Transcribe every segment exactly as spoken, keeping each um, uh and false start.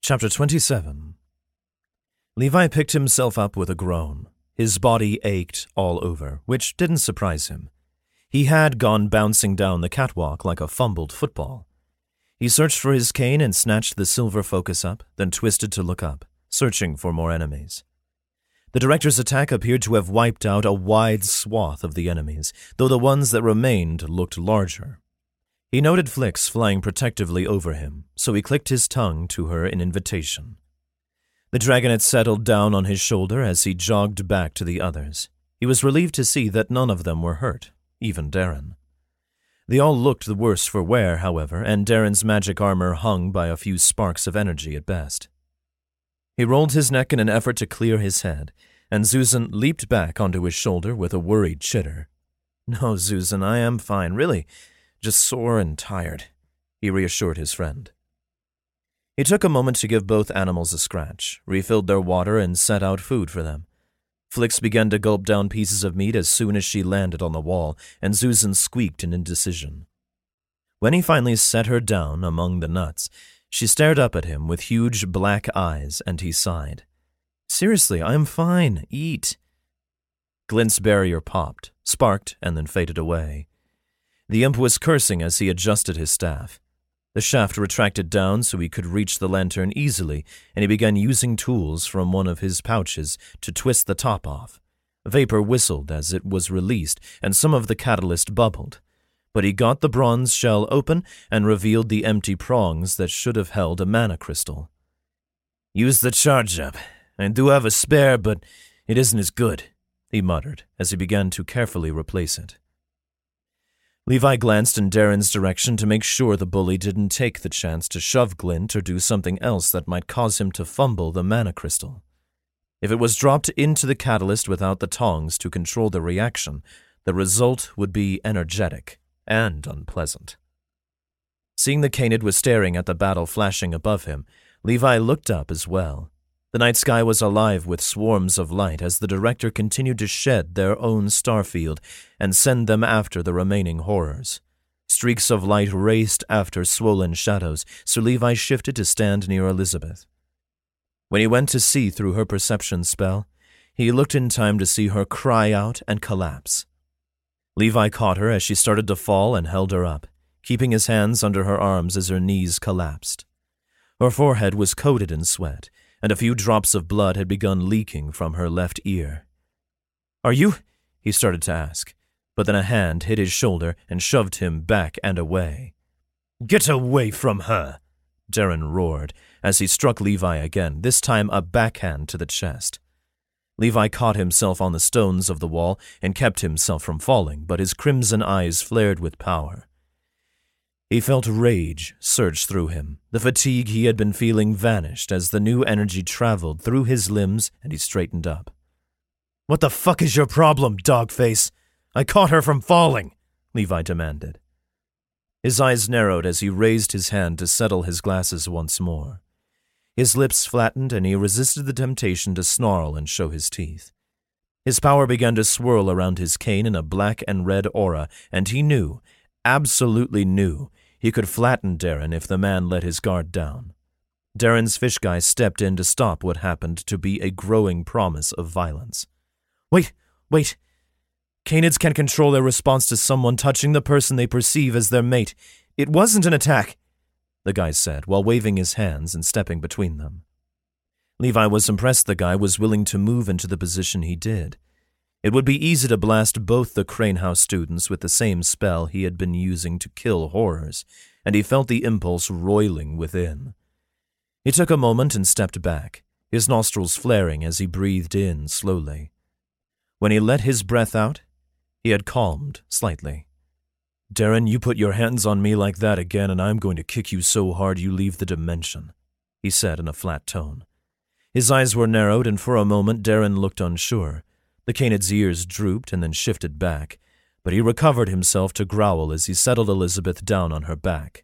Chapter twenty-seven. Levi picked himself up with a groan. His body ached all over, which didn't surprise him. He had gone bouncing down the catwalk like a fumbled football. He searched for his cane and snatched the silver focus up, then twisted to look up, searching for more enemies. The director's attack appeared to have wiped out a wide swath of the enemies, though the ones that remained looked larger. He noted Flix flying protectively over him, so he clicked his tongue to her in invitation. The dragonet settled down on his shoulder as he jogged back to the others. He was relieved to see that none of them were hurt, even Darren. They all looked the worse for wear, however, and Darren's magic armor hung by a few sparks of energy at best. He rolled his neck in an effort to clear his head, and Zuzan leaped back onto his shoulder with a worried chitter. "No, Zuzan, I am fine, really. Just sore and tired," he reassured his friend. He took a moment to give both animals a scratch, refilled their water, and set out food for them. Flix began to gulp down pieces of meat as soon as she landed on the wall, and Zuzan squeaked in indecision. When he finally set her down among the nuts, she stared up at him with huge black eyes, and he sighed. "Seriously, I am fine. Eat." Glint's barrier popped, sparked, and then faded away. The imp was cursing as he adjusted his staff. The shaft retracted down so he could reach the lantern easily, and he began using tools from one of his pouches to twist the top off. Vapor whistled as it was released, and some of the catalyst bubbled. But he got the bronze shell open and revealed the empty prongs that should have held a mana crystal. "Use the charge up. I do have a spare, but it isn't as good," he muttered as he began to carefully replace it. Levi glanced in Darren's direction to make sure the bully didn't take the chance to shove Glint or do something else that might cause him to fumble the mana crystal. If it was dropped into the catalyst without the tongs to control the reaction, the result would be energetic and unpleasant. Seeing the Canid was staring at the battle flashing above him, Levi looked up as well. The night sky was alive with swarms of light as the director continued to shed their own starfield and send them after the remaining horrors. Streaks of light raced after swollen shadows, so Levi shifted to stand near Elizabeth. When he went to see through her perception spell, he looked in time to see her cry out and collapse. Levi caught her as she started to fall and held her up, keeping his hands under her arms as her knees collapsed. Her forehead was coated in sweat, and a few drops of blood had begun leaking from her left ear. "Are you?" he started to ask, but then a hand hit his shoulder and shoved him back and away. "Get away from her!" Darren roared as he struck Levi again, this time a backhand to the chest. Levi caught himself on the stones of the wall and kept himself from falling, but his crimson eyes flared with power. He felt rage surge through him. The fatigue he had been feeling vanished as the new energy traveled through his limbs and he straightened up. "What the fuck is your problem, dogface? I caught her from falling," Levi demanded. His eyes narrowed as he raised his hand to settle his glasses once more. His lips flattened and he resisted the temptation to snarl and show his teeth. His power began to swirl around his cane in a black and red aura, and he knew, absolutely knew, he could flatten Darren if the man let his guard down. Darren's fish guy stepped in to stop what happened to be a growing promise of violence. Wait, wait. Canids can control their response to someone touching the person they perceive as their mate. It wasn't an attack, the guy said, while waving his hands and stepping between them. Levi was impressed the guy was willing to move into the position he did. It would be easy to blast both the Crane House students with the same spell he had been using to kill horrors, and he felt the impulse roiling within. He took a moment and stepped back, his nostrils flaring as he breathed in slowly. When he let his breath out, he had calmed slightly. "Darren, you put your hands on me like that again and I'm going to kick you so hard you leave the dimension," he said in a flat tone. His eyes were narrowed and for a moment Darren looked unsure. The Canid's ears drooped and then shifted back, but he recovered himself to growl as he settled Elizabeth down on her back.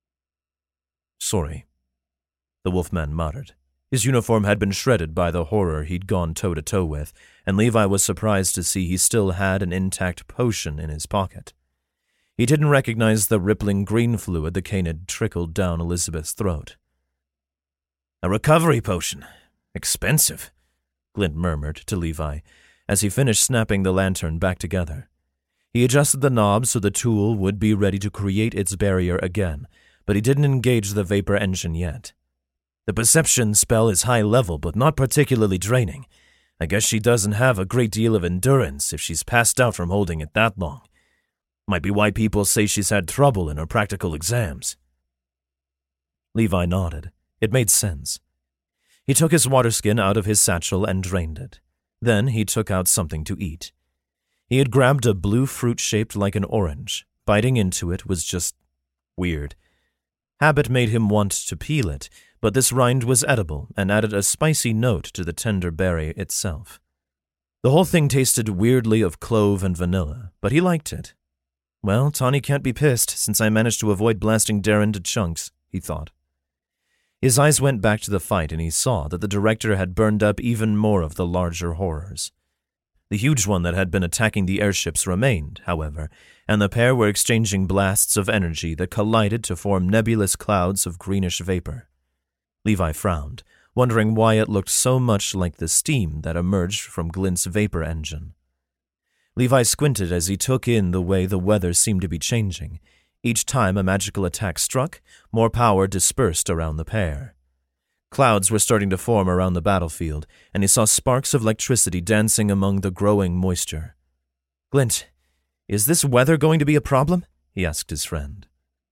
"Sorry," the wolfman muttered. His uniform had been shredded by the horror he'd gone toe-to-toe with, and Levi was surprised to see he still had an intact potion in his pocket. He didn't recognize the rippling green fluid the Canid trickled down Elizabeth's throat. A recovery potion. Expensive, Glint murmured to Levi as he finished snapping the lantern back together. He adjusted the knob so the tool would be ready to create its barrier again, but he didn't engage the vapor engine yet. The perception spell is high level, but not particularly draining. I guess she doesn't have a great deal of endurance if she's passed out from holding it that long. Might be why people say she's had trouble in her practical exams. Levi nodded. It made sense. He took his water skin out of his satchel and drained it. Then he took out something to eat. He had grabbed a blue fruit shaped like an orange. Biting into it was just weird. Habit made him want to peel it, but this rind was edible and added a spicy note to the tender berry itself. The whole thing tasted weirdly of clove and vanilla, but he liked it. Well, Tawny can't be pissed since I managed to avoid blasting Darren to chunks, he thought. His eyes went back to the fight and he saw that the director had burned up even more of the larger horrors. The huge one that had been attacking the airships remained, however, and the pair were exchanging blasts of energy that collided to form nebulous clouds of greenish vapor. Levi frowned, wondering why it looked so much like the steam that emerged from Glint's vapor engine. Levi squinted as he took in the way the weather seemed to be changing. Each time a magical attack struck, more power dispersed around the pair. Clouds were starting to form around the battlefield, and he saw sparks of electricity dancing among the growing moisture. Glint, is this weather going to be a problem? He asked his friend.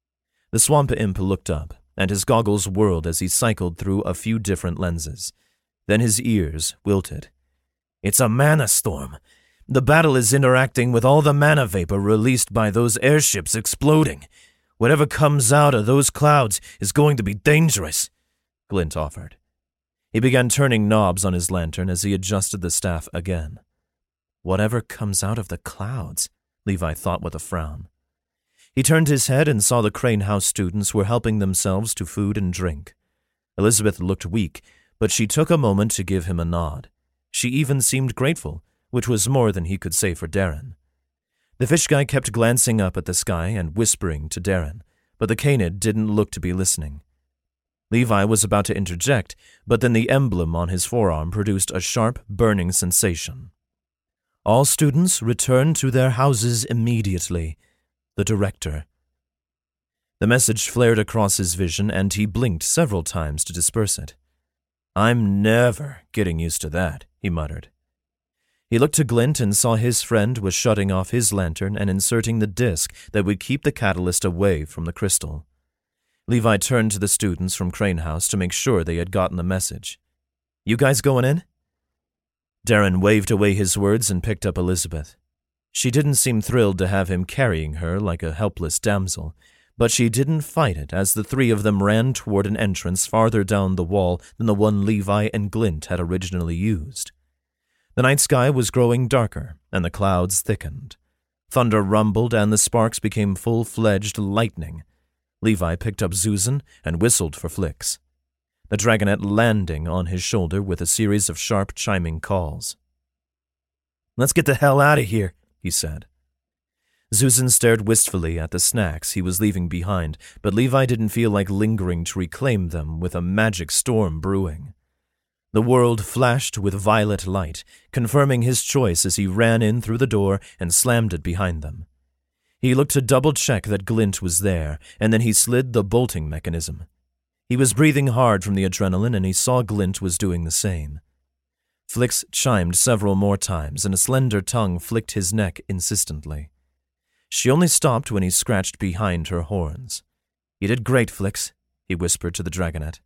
The swamp imp looked up, and his goggles whirled as he cycled through a few different lenses. Then his ears wilted. It's a mana storm. The battle is interacting with all the mana vapor released by those airships exploding. Whatever comes out of those clouds is going to be dangerous, Glint offered. He began turning knobs on his lantern as he adjusted the staff again. Whatever comes out of the clouds, Levi thought with a frown. He turned his head and saw the Crane House students were helping themselves to food and drink. Elizabeth looked weak, but she took a moment to give him a nod. She even seemed grateful, which was more than he could say for Darren. The fish guy kept glancing up at the sky and whispering to Darren, but the Canid didn't look to be listening. Levi was about to interject, but then the emblem on his forearm produced a sharp, burning sensation. All students return to their houses immediately. The director. The message flared across his vision, and he blinked several times to disperse it. I'm never getting used to that, he muttered. He looked to Glint and saw his friend was shutting off his lantern and inserting the disc that would keep the catalyst away from the crystal. Levi turned to the students from Crane House to make sure they had gotten the message. You guys going in? Darren waved away his words and picked up Elizabeth. She didn't seem thrilled to have him carrying her like a helpless damsel, but she didn't fight it as the three of them ran toward an entrance farther down the wall than the one Levi and Glint had originally used. The night sky was growing darker, and the clouds thickened. Thunder rumbled, and the sparks became full-fledged lightning. Levi picked up Zuzan and whistled for Flix, the dragonet landing on his shoulder with a series of sharp, chiming calls. Let's get the hell out of here, he said. Zuzan stared wistfully at the snacks he was leaving behind, but Levi didn't feel like lingering to reclaim them with a magic storm brewing. The world flashed with violet light, confirming his choice as he ran in through the door and slammed it behind them. He looked to double-check that Glint was there, and then he slid the bolting mechanism. He was breathing hard from the adrenaline, and he saw Glint was doing the same. Flix chimed several more times, and a slender tongue flicked his neck insistently. She only stopped when he scratched behind her horns. You did great, Flix, he whispered to the dragonet.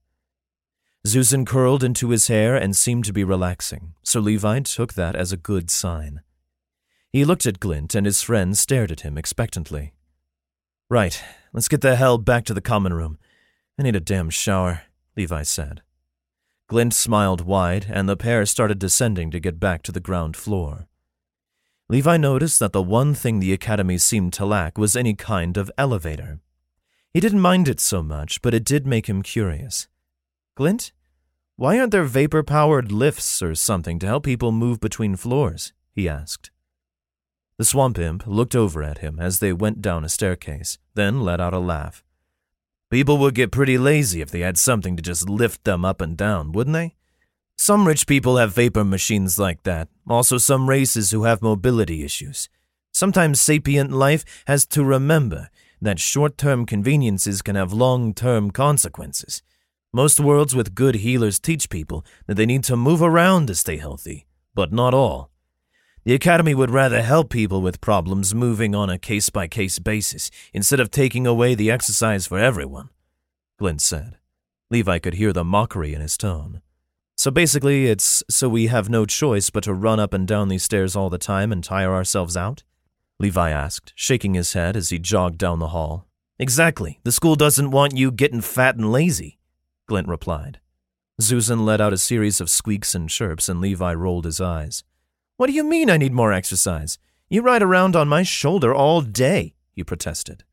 Zuzan curled into his hair and seemed to be relaxing, so Levi took that as a good sign. He looked at Glint, and his friend stared at him expectantly. Right, let's get the hell back to the common room. I need a damn shower, Levi said. Glint smiled wide, and the pair started descending to get back to the ground floor. Levi noticed that the one thing the academy seemed to lack was any kind of elevator. He didn't mind it so much, but it did make him curious. Glint, why aren't there vapor-powered lifts or something to help people move between floors? He asked. The swamp imp looked over at him as they went down a staircase, then let out a laugh. People would get pretty lazy if they had something to just lift them up and down, wouldn't they? Some rich people have vapor machines like that, also some races who have mobility issues. Sometimes sapient life has to remember that short-term conveniences can have long-term consequences. Most worlds with good healers teach people that they need to move around to stay healthy, but not all. The Academy would rather help people with problems moving on a case-by-case basis instead of taking away the exercise for everyone, Glint said. Levi could hear the mockery in his tone. So basically, it's so we have no choice but to run up and down these stairs all the time and tire ourselves out? Levi asked, shaking his head as he jogged down the hall. Exactly. The school doesn't want you getting fat and lazy, Glint replied. Susan let out a series of squeaks and chirps, and Levi rolled his eyes. What do you mean I need more exercise? You ride around on my shoulder all day, he protested.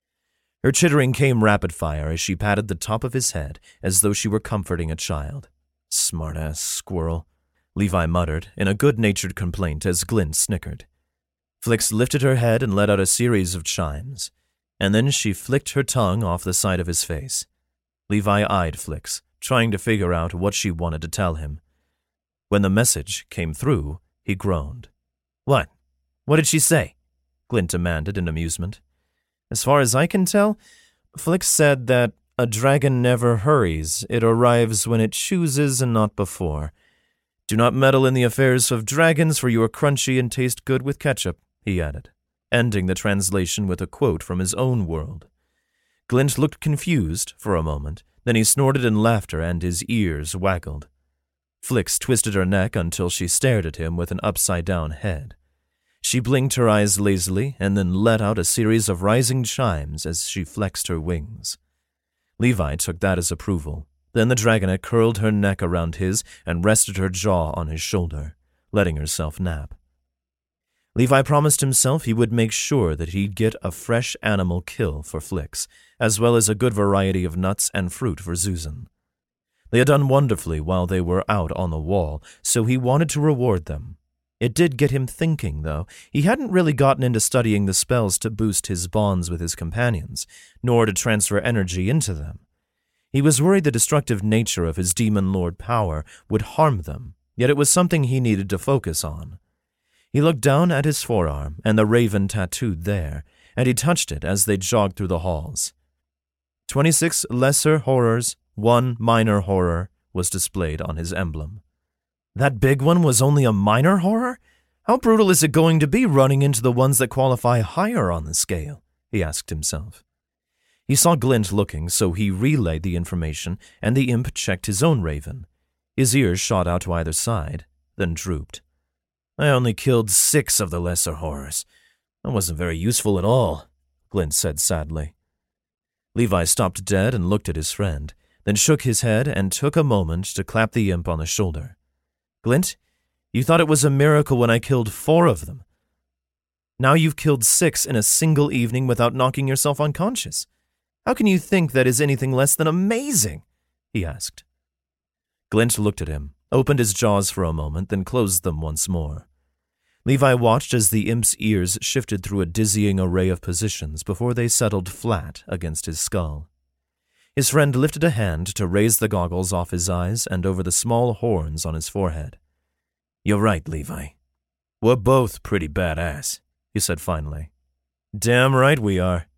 Her chittering came rapid-fire as she patted the top of his head as though she were comforting a child. Smart-ass squirrel, Levi muttered in a good-natured complaint as Glint snickered. Flix lifted her head and let out a series of chimes, and then she flicked her tongue off the side of his face. Levi eyed Flix, trying to figure out what she wanted to tell him. When the message came through, he groaned. What? What did she say? Glint demanded in amusement. As far as I can tell, Flix said that a dragon never hurries. It arrives when it chooses and not before. Do not meddle in the affairs of dragons, for you are crunchy and taste good with ketchup, he added, ending the translation with a quote from his own world. Glint looked confused for a moment, then he snorted in laughter and his ears waggled. Flix twisted her neck until she stared at him with an upside-down head. She blinked her eyes lazily and then let out a series of rising chimes as she flexed her wings. Levi took that as approval. Then the dragonette curled her neck around his and rested her jaw on his shoulder, letting herself nap. Levi promised himself he would make sure that he'd get a fresh animal kill for Flix, as well as a good variety of nuts and fruit for Susan. They had done wonderfully while they were out on the wall, so he wanted to reward them. It did get him thinking, though. He hadn't really gotten into studying the spells to boost his bonds with his companions, nor to transfer energy into them. He was worried the destructive nature of his demon lord power would harm them, yet it was something he needed to focus on. He looked down at his forearm and the raven tattooed there, and he touched it as they jogged through the halls. Twenty-six lesser horrors, one minor horror, was displayed on his emblem. That big one was only a minor horror? How brutal is it going to be running into the ones that qualify higher on the scale? He asked himself. He saw Glint looking, so he relayed the information, and the imp checked his own raven. His ears shot out to either side, then drooped. I only killed six of the lesser horrors. That wasn't very useful at all, Glint said sadly. Levi stopped dead and looked at his friend, then shook his head and took a moment to clap the imp on the shoulder. Glint, you thought it was a miracle when I killed four of them. Now you've killed six in a single evening without knocking yourself unconscious. How can you think that is anything less than amazing? He asked. Glint looked at him, opened his jaws for a moment, then closed them once more. Levi watched as the imp's ears shifted through a dizzying array of positions before they settled flat against his skull. His friend lifted a hand to raise the goggles off his eyes and over the small horns on his forehead. You're right, Levi. We're both pretty badass, he said finally. Damn right we are,